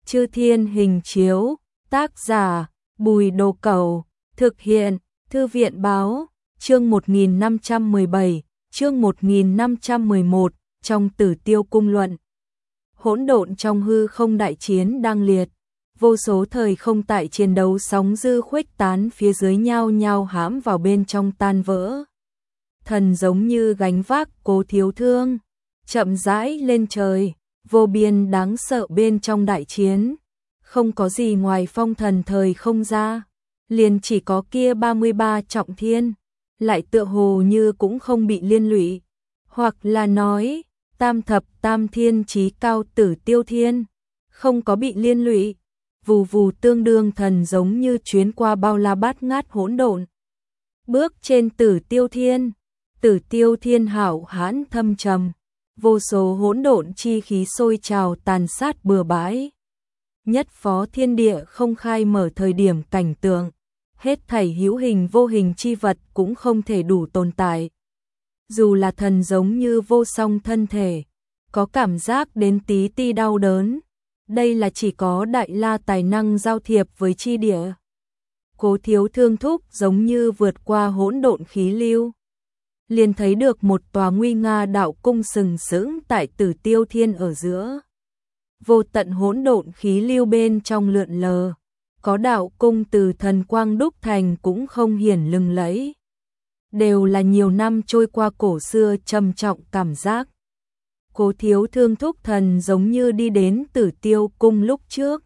Chư Thiên Hình Chiếu, tác giả Bùi Đồ Cẩu, thực hiện Thư viện Báo, chương 1517, chương 1511, trong Tử Tiêu Cung luận. Hỗn độn trong hư không đại chiến đang liệt, vô số thời không tại chiến đấu sóng dư khuếch tán phía dưới nhao nhao hãm vào bên trong tan vỡ. Thần giống như gánh vác Cố Thiếu Thương, chậm rãi lên trời, vô biên đáng sợ bên trong đại chiến. Không có gì ngoài phong thần thời không ra, liền chỉ có kia 33 trọng thiên, lại tựa hồ như cũng không bị liên lụy, hoặc là nói, tam thập tam thiên chí cao Tử Tiêu Thiên, không có bị liên lụy, vù vù tương đương thần giống như chuyến qua bao la bát ngát hỗn độn. Bước trên Tử Tiêu Thiên hảo hãn thâm trầm, vô số hỗn độn chi khí sôi trào tàn sát bừa bãi. Nhất phó thiên địa không khai mở thời điểm cảnh tượng, hết thảy hữu hình vô hình chi vật cũng không thể đủ tồn tại. Dù là thần giống như vô song thân thể, có cảm giác đến tí ti đau đớn, đây là chỉ có đại la tài năng giao thiệp với chi địa. Cố Thiếu Thương thúc giống như vượt qua hỗn độn khí lưu, liền thấy được một tòa nguy nga đạo cung sừng sững tại Tử Tiêu Thiên ở giữa. Vô tận hỗn độn khí lưu bên trong lượn lờ, có đạo cung từ thần quang đúc thành cũng không hiển lừng lẫy. Đều là nhiều năm trôi qua cổ xưa trầm trọng cảm giác. Cố Thiếu Thương thúc thần giống như đi đến Tử Tiêu Cung lúc trước.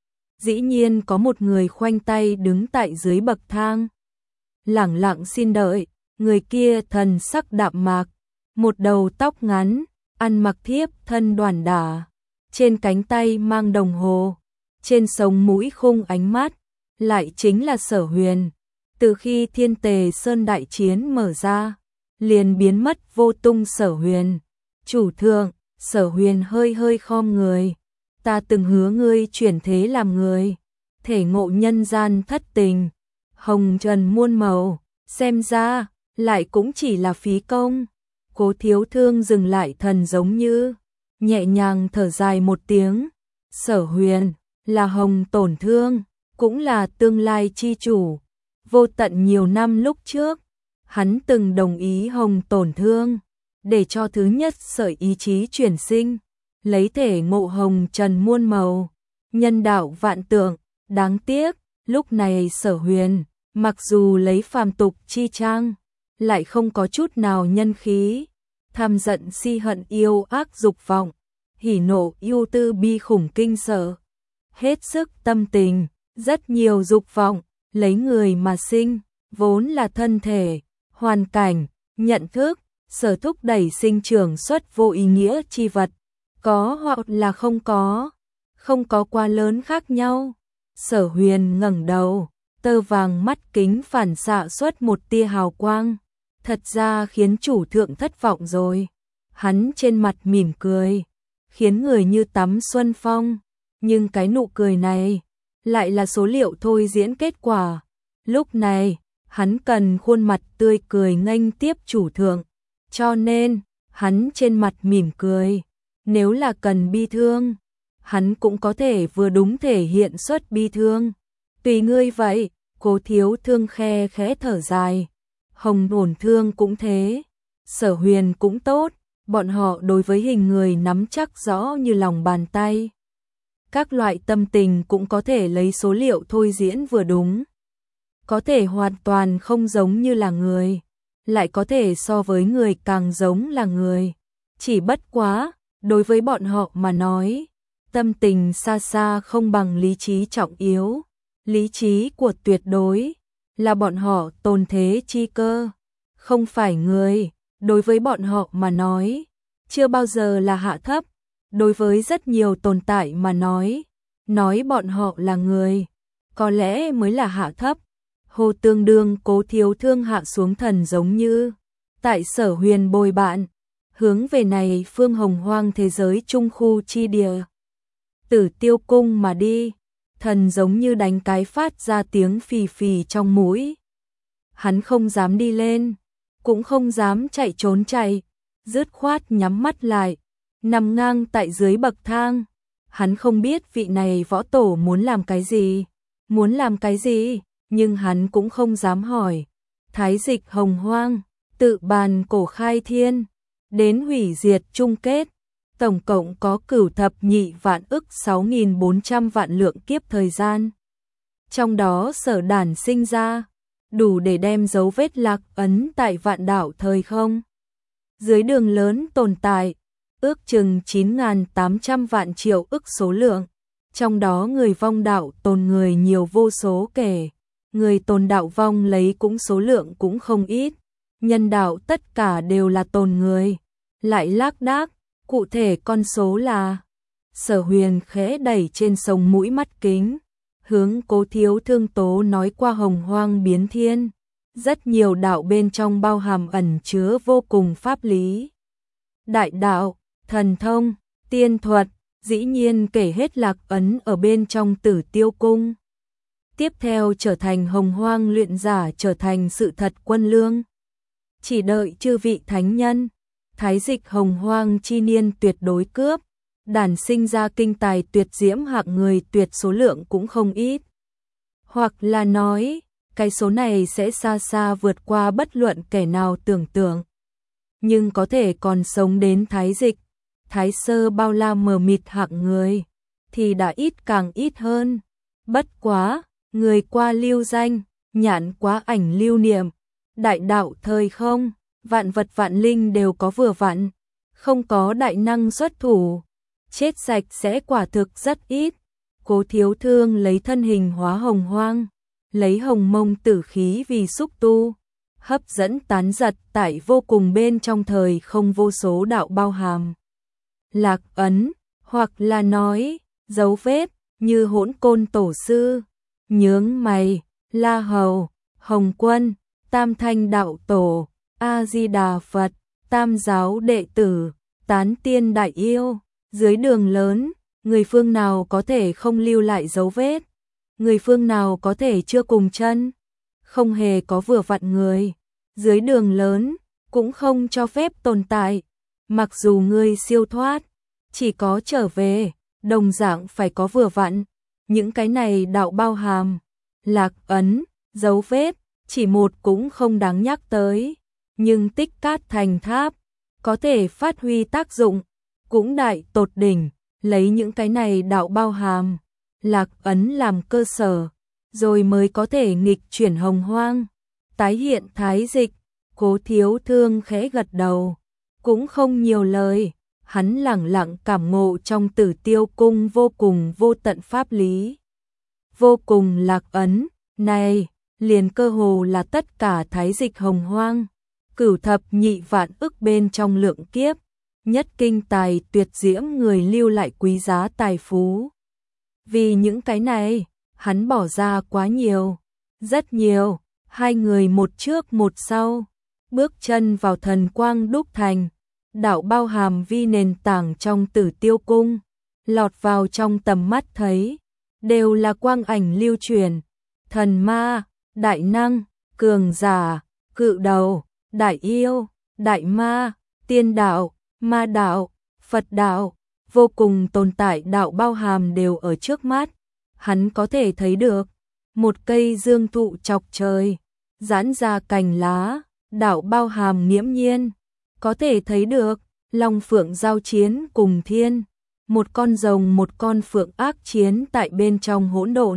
Dĩ nhiên có một người khoanh tay đứng tại dưới bậc thang, lẳng lặng xin đợi. Người kia thần sắc đạm mạc, một đầu tóc ngắn, ăn mặc thiếp thân đoàn đả, trên cánh tay mang đồng hồ, trên sống mũi khung ánh mắt, lại chính là Sở Huyền. Từ khi Thiên Tề Sơn đại chiến mở ra, liền biến mất vô tung. Sở Huyền, chủ thượng. Sở Huyền hơi hơi khom người, ta từng hứa ngươi chuyển thế làm người, thể ngộ nhân gian thất tình, hồng trần muôn màu, xem ra lại cũng chỉ là phí công. Cố Thiếu Thương dừng lại thần giống như, nhẹ nhàng thở dài một tiếng. Sở Huyền là hồng tổn thương, cũng là tương lai chi chủ. Vô tận nhiều năm lúc trước, hắn từng đồng ý hồng tổn thương, để cho thứ nhất sợi ý chí chuyển sinh, lấy thể ngộ hồng trần muôn màu, nhân đạo vạn tượng. Đáng tiếc, lúc này Sở Huyền, mặc dù lấy phàm tục chi trang, lại không có chút nào nhân khí, tham giận si hận yêu ác dục vọng, hỉ nộ ưu tư bi khủng kinh sợ, hết sức tâm tình, rất nhiều dục vọng, lấy người mà sinh, vốn là thân thể, hoàn cảnh, nhận thức, sở thúc đẩy sinh trưởng xuất vô ý nghĩa chi vật, có hoặc là không có quá lớn khác nhau. Sở Huyền ngẩng đầu, tơ vàng mắt kính phản xạ xuất một tia hào quang. Thật ra khiến chủ thượng thất vọng rồi. Hắn trên mặt mỉm cười, khiến người như tắm xuân phong, nhưng cái nụ cười này lại là số liệu thôi diễn kết quả. Lúc này, hắn cần khuôn mặt tươi cười nghênh tiếp chủ thượng, cho nên hắn trên mặt mỉm cười. Nếu là cần bi thương, hắn cũng có thể vừa đúng thể hiện xuất bi thương. Tùy ngươi vậy. Cố Thiếu Thương khe khẽ thở dài. Hồng tổn thương cũng thế, Sở Huyền cũng tốt, bọn họ đối với hình người nắm chắc rõ như lòng bàn tay. Các loại tâm tình cũng có thể lấy số liệu thôi diễn vừa đúng. Có thể hoàn toàn không giống như là người, lại có thể so với người càng giống là người. Chỉ bất quá, đối với bọn họ mà nói, tâm tình xa xa không bằng lý trí trọng yếu. Lý trí của tuyệt đối là bọn họ tồn thế chi cơ, không phải người. Đối với bọn họ mà nói, chưa bao giờ là hạ thấp. Đối với rất nhiều tồn tại mà nói bọn họ là người, có lẽ mới là hạ thấp. Hồ tương đương Cố Thiếu Thương hạ xuống thần giống như, tại Sở Huyền bồi bạn, hướng về này phương hồng hoang thế giới trung khu chi địa, Tử Tiêu Cung mà đi. Thần giống như đánh cái phát ra tiếng phì phì trong mũi. Hắn không dám đi lên, cũng không dám chạy trốn chạy, dứt khoát nhắm mắt lại, nằm ngang tại dưới bậc thang. Hắn không biết vị này võ tổ muốn làm cái gì, nhưng hắn cũng không dám hỏi. Thái dịch hồng hoang, tự bàn cổ khai thiên, đến hủy diệt chung kết, tổng cộng có cửu thập nhị vạn ức 6.400 vạn lượng kiếp thời gian. Trong đó sở đản sinh ra, đủ để đem dấu vết lạc ấn tại vạn đảo thời không. Dưới đường lớn tồn tại, ước chừng 9.800 vạn triệu ức số lượng, trong đó người vong đạo tồn người nhiều vô số kể, người tồn đạo vong lấy cũng số lượng cũng không ít, nhân đạo tất cả đều là tồn người, lại lác đác, cụ thể con số là. Sở Huyền khẽ đẩy trên sông mũi mắt kính, hướng Cố Thiếu Thương tố nói qua hồng hoang biến thiên, rất nhiều đạo bên trong bao hàm ẩn chứa vô cùng pháp lý. Đại đạo, thần thông, tiên thuật, dĩ nhiên kể hết lạc ấn ở bên trong Tử Tiêu Cung. Tiếp theo trở thành hồng hoang luyện giả, trở thành sự thật quân lương. Chỉ đợi chư vị thánh nhân, thái dịch hồng hoang chi niên tuyệt đối cướp, đản sinh ra kinh tài tuyệt diễm hạng người tuyệt số lượng cũng không ít. Hoặc là nói, cái số này sẽ xa xa vượt qua bất luận kẻ nào tưởng tượng. Nhưng có thể còn sống đến thái dịch, thái sơ bao la mờ mịt hạng người, thì đã ít càng ít hơn. Bất quá, người qua lưu danh, nhãn quá ảnh lưu niệm, đại đạo thời không, vạn vật vạn linh đều có vừa vặn, không có đại năng xuất thủ, chết sạch sẽ quả thực rất ít. Cố Thiếu Thương lấy thân hình hóa hồng hoang, lấy hồng mông tử khí vì xúc tu, hấp dẫn tán giật tại vô cùng bên trong thời không vô số đạo bao hàm. Lạc ấn, hoặc là nói, dấu vết, như Hỗn Côn Tổ Sư, Nhướng Mày, La Hầu, Hồng Quân, Tam Thanh Đạo Tổ, A-di-đà Phật, Tam Giáo Đệ Tử, Tán Tiên Đại Yêu, dưới đường lớn, người phương nào có thể không lưu lại dấu vết, người phương nào có thể chưa cùng chân, không hề có vừa vặn người, dưới đường lớn, cũng không cho phép tồn tại, mặc dù ngươi siêu thoát, chỉ có trở về, đồng dạng phải có vừa vặn, những cái này đạo bao hàm, lạc ấn, dấu vết, chỉ một cũng không đáng nhắc tới, nhưng tích cát thành tháp, có thể phát huy tác dụng, cũng đại tột đỉnh, lấy những cái này đạo bao hàm, lạc ấn làm cơ sở, rồi mới có thể nghịch chuyển hồng hoang, tái hiện thái dịch. Cố Thiếu Thương khẽ gật đầu, cũng không nhiều lời, hắn lẳng lặng cảm ngộ trong Tử Tiêu Cung vô cùng vô tận pháp lý, vô cùng lạc ấn, này, liền cơ hồ là tất cả thái dịch hồng hoang, cửu thập nhị vạn ức bên trong lượng kiếp, nhất kinh tài tuyệt diễm người lưu lại quý giá tài phú. Vì những cái này, hắn bỏ ra quá nhiều, rất nhiều, hai người một trước một sau, bước chân vào thần quang đúc thành, đạo bao hàm vi nền tảng trong Tử Tiêu Cung, lọt vào trong tầm mắt thấy, đều là quang ảnh lưu truyền, thần ma, đại năng, cường giả, cự đầu, đại yêu, đại ma, tiên đạo, ma đạo, Phật đạo, vô cùng tồn tại đạo bao hàm đều ở trước mắt, hắn có thể thấy được, một cây dương thụ chọc trời, giãn ra cành lá, đạo bao hàm nghiễm nhiên, có thể thấy được, long phượng giao chiến cùng thiên, một con rồng một con phượng ác chiến tại bên trong hỗn độn.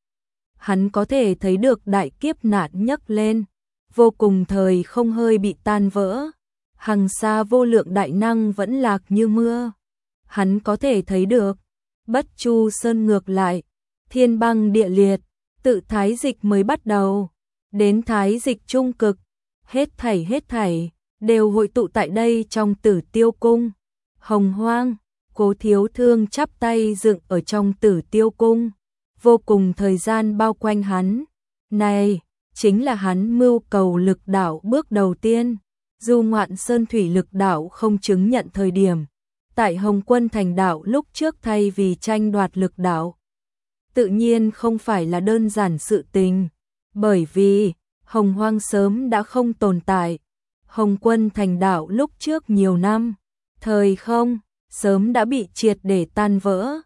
Hắn có thể thấy được đại kiếp nạn nhấc lên, vô cùng thời không hơi bị tan vỡ, hằng xa vô lượng đại năng vẫn lạc như mưa. Hắn có thể thấy được, Bất Chu Sơn ngược lại, thiên băng địa liệt, tự thái dịch mới bắt đầu, đến thái dịch trung cực, hết thảy đều hội tụ tại đây trong Tử Tiêu Cung. Hồng hoang, Cố Thiếu Thương chắp tay dựng ở trong Tử Tiêu Cung, vô cùng thời gian bao quanh hắn. Này, chính là hắn mưu cầu lực đạo bước đầu tiên, dù Ngoạn Sơn thủy lực đạo không chứng nhận thời điểm, tại Hồng Quân thành đạo lúc trước thay vì tranh đoạt lực đạo, tự nhiên không phải là đơn giản sự tình, bởi vì Hồng Hoang sớm đã không tồn tại. Hồng Quân thành đạo lúc trước nhiều năm, thời không sớm đã bị triệt để tan vỡ,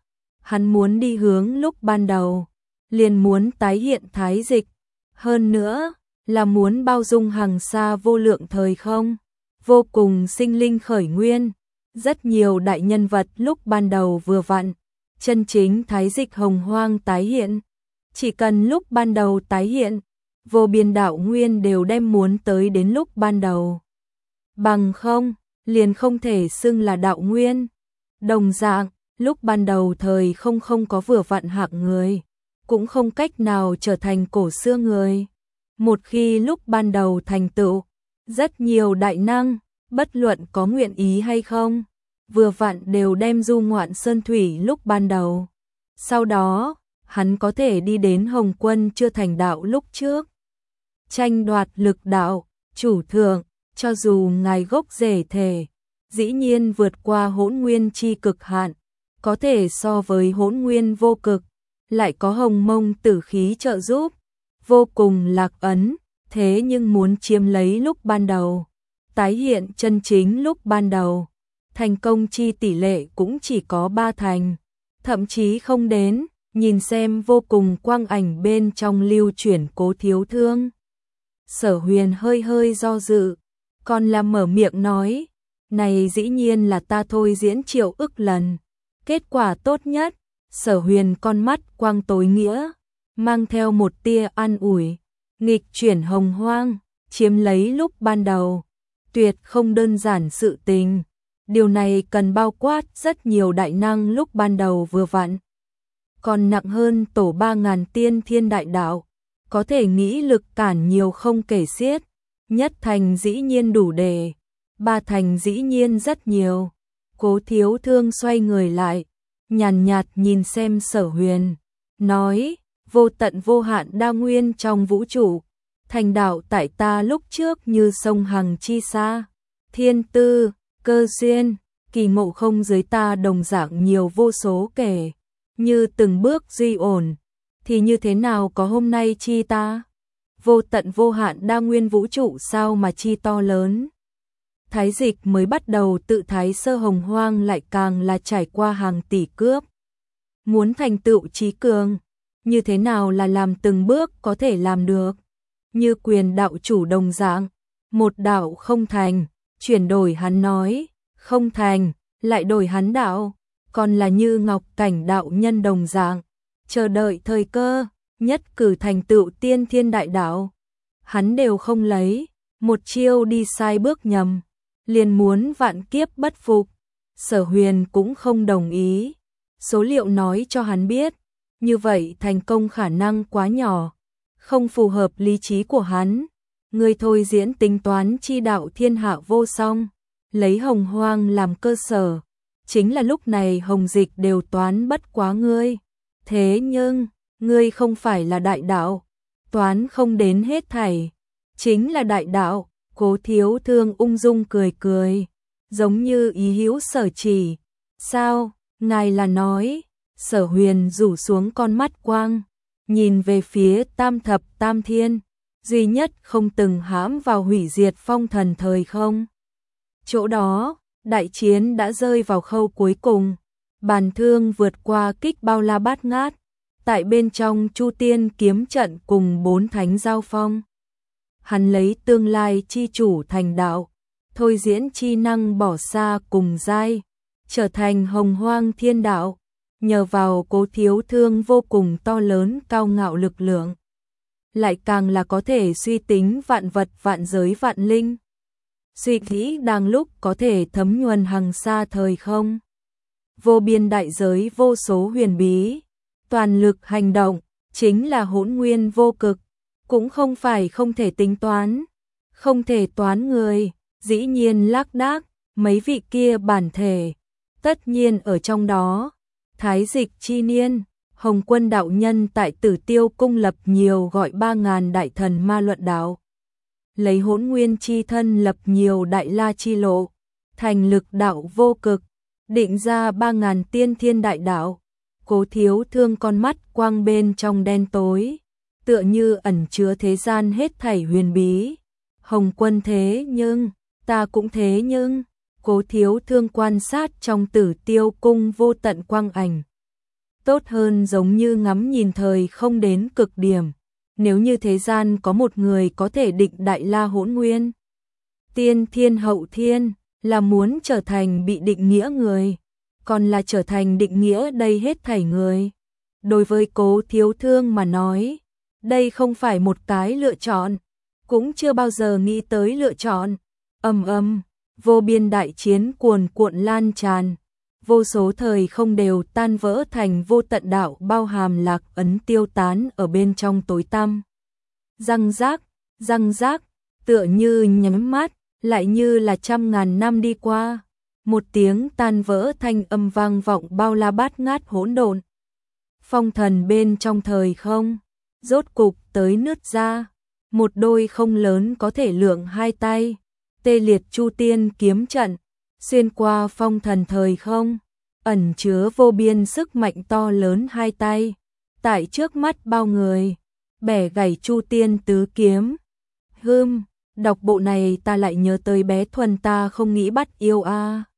hắn muốn đi hướng lúc ban đầu, liền muốn tái hiện thái dịch, hơn nữa là muốn bao dung hàng xa vô lượng thời không, vô cùng sinh linh khởi nguyên, rất nhiều đại nhân vật lúc ban đầu vừa vặn, chân chính thái dịch hồng hoang tái hiện, chỉ cần lúc ban đầu tái hiện, vô biên đạo nguyên đều đem muốn tới đến lúc ban đầu. Bằng không, liền không thể xưng là đạo nguyên. Đồng dạng, lúc ban đầu thời không có vừa vặn hạng người, cũng không cách nào trở thành cổ xưa người. Một khi lúc ban đầu thành tựu, rất nhiều đại năng, bất luận có nguyện ý hay không, vừa vặn đều đem du ngoạn sơn thủy lúc ban đầu. Sau đó, hắn có thể đi đến Hồng Quân chưa thành đạo lúc trước. Tranh đoạt lực đạo, chủ thượng, cho dù ngài gốc rễ thể, dĩ nhiên vượt qua hỗn nguyên chi cực hạn, có thể so với hỗn nguyên vô cực, lại có hồng mông tử khí trợ giúp, vô cùng lạc ấn, thế nhưng muốn chiếm lấy lúc ban đầu, tái hiện chân chính lúc ban đầu, thành công chi tỷ lệ cũng chỉ có 3 thành, thậm chí không đến, nhìn xem vô cùng quang ảnh bên trong lưu chuyển Cố Thiếu Thương. Sở Huyền hơi hơi do dự, còn là mở miệng nói, này dĩ nhiên là ta thôi diễn triệu ức lần, kết quả tốt nhất. Sở Huyền con mắt quang tối nghĩa, mang theo một tia an ủi, nghịch chuyển hồng hoang, chiếm lấy lúc ban đầu, tuyệt không đơn giản sự tình. Điều này cần bao quát rất nhiều đại năng lúc ban đầu vừa vặn. Còn nặng hơn tổ 3.000 tiên thiên đại đạo, có thể nghĩ lực cản nhiều không kể xiết, nhất thành dĩ nhiên đủ để, 3 thành dĩ nhiên rất nhiều. Cố Thiếu Thương xoay người lại, nhàn nhạt nhìn xem Sở Huyền, nói, vô tận vô hạn đa nguyên trong vũ trụ, thành đạo tại ta lúc trước như sông hằng chi xa, thiên tư, cơ duyên, kỳ ngộ không dưới ta đồng dạng nhiều vô số kể, như từng bước duy ổn, thì như thế nào có hôm nay chi ta? Vô tận vô hạn đa nguyên vũ trụ sao mà chi to lớn? Thái dịch mới bắt đầu tự thái sơ hồng hoang lại càng là trải qua hàng tỷ cướp. Muốn thành tựu trí cường, như thế nào là làm từng bước có thể làm được? Như Quyền đạo chủ đồng dạng, một đạo không thành, chuyển đổi hắn nói, không thành, lại đổi hắn đạo, còn là như Ngọc Cảnh đạo nhân đồng dạng, chờ đợi thời cơ, nhất cử thành tựu tiên thiên đại đạo. Hắn đều không lấy, một chiêu đi sai bước nhầm, liền muốn vạn kiếp bất phục. Sở Huyền cũng không đồng ý. Số liệu nói cho hắn biết, như vậy thành công khả năng quá nhỏ, không phù hợp lý trí của hắn. Người thôi diễn tính toán chi đạo thiên hạ vô song, lấy hồng hoang làm cơ sở, chính là lúc này hồng dịch đều toán bất quá ngươi. Thế nhưng, ngươi không phải là đại đạo, toán không đến hết thảy, chính là đại đạo. Cố Thiếu Thương ung dung cười cười, giống như ý hữu sở chỉ. Sao, ngài là nói? Sở Huyền rủ xuống con mắt quang, nhìn về phía tam thập tam thiên, duy nhất không từng hãm vào hủy diệt phong thần thời không. Chỗ đó, đại chiến đã rơi vào khâu cuối cùng, bàn thương vượt qua kích bao la bát ngát, tại bên trong Chu Tiên kiếm trận cùng 4 thánh giao phong. Hắn lấy tương lai chi chủ thành đạo, thôi diễn chi năng bỏ xa cùng giai, trở thành hồng hoang thiên đạo, nhờ vào Cố Thiếu Thương vô cùng to lớn cao ngạo lực lượng, lại càng là có thể suy tính vạn vật vạn giới vạn linh. Suy nghĩ đang lúc có thể thấm nhuần hằng xa thời không. Vô biên đại giới vô số huyền bí, toàn lực hành động, chính là hỗn nguyên vô cực. Cũng không phải không thể tính toán, không thể toán người, dĩ nhiên lác đác, mấy vị kia bản thể, tất nhiên ở trong đó. Thái dịch chi niên, Hồng Quân đạo nhân tại Tử Tiêu cung lập nhiều gọi 3.000 đại thần ma luận đạo, lấy hỗn nguyên chi thân lập nhiều đại la chi lộ, thành lực đạo vô cực, định ra 3.000 tiên thiên đại đạo. Cố Thiếu Thương con mắt quang bên trong đen tối, tựa như ẩn chứa thế gian hết thảy huyền bí. Hồng Quân thế nhưng, ta cũng thế nhưng. Cố Thiếu Thương quan sát trong Tử Tiêu cung vô tận quang ảnh, tốt hơn giống như ngắm nhìn thời không đến cực điểm. Nếu như thế gian có một người có thể định Đại La Hỗn Nguyên, tiên thiên hậu thiên, là muốn trở thành bị định nghĩa người, còn là trở thành định nghĩa đây hết thảy người. Đối với Cố Thiếu Thương mà nói, đây không phải một cái lựa chọn, cũng chưa bao giờ nghĩ tới lựa chọn. Vô biên đại chiến cuồn cuộn lan tràn, vô số thời không đều tan vỡ thành vô tận đạo bao hàm lạc ấn tiêu tán ở bên trong tối tăm. Răng rác, tựa như nhắm mắt, lại như là trăm ngàn năm đi qua. Một tiếng tan vỡ thanh âm vang vọng bao la bát ngát hỗn độn. Phong thần bên trong thời không, rốt cục tới nứt ra, một đôi không lớn có thể lượng hai tay, tê liệt chu tiên kiếm trận, xuyên qua phong thần thời không, ẩn chứa vô biên sức mạnh to lớn hai tay, tại trước mắt bao người, bẻ gãy chu tiên tứ kiếm. Đọc bộ này ta lại nhớ tới bé Thuần ta không nghĩ bắt yêu a.